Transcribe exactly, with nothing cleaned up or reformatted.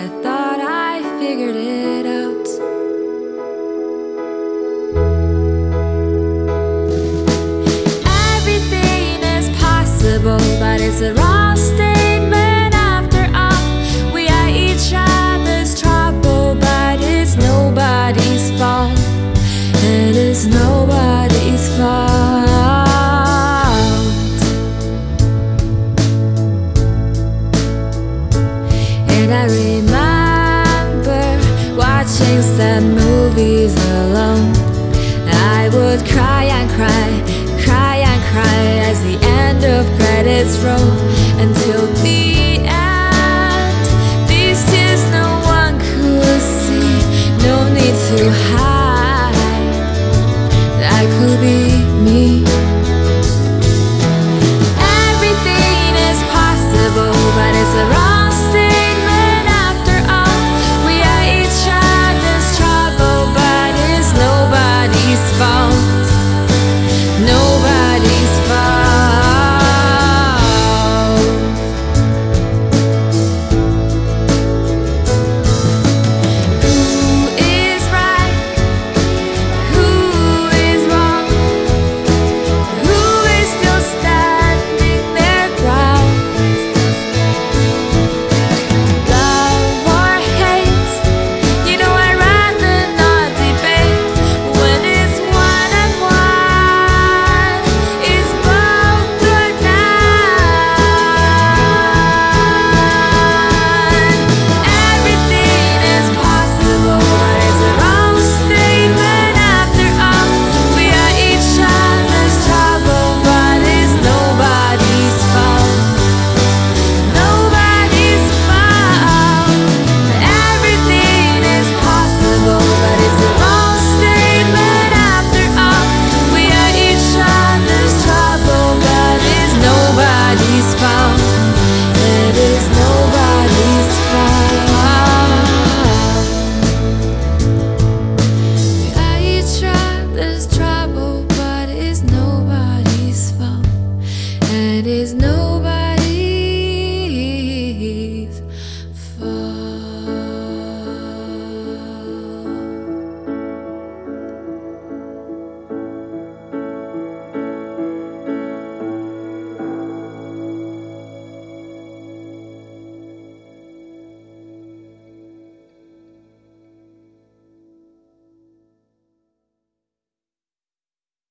I thought I figured it out. Everything is possible, but it's a wrong statement after all. We are each other's trouble, but it's nobody's fault. It is nobody's fault. And I remember watching sad movies alone. I would cry and cry, cry and cry as the end of credits roll until the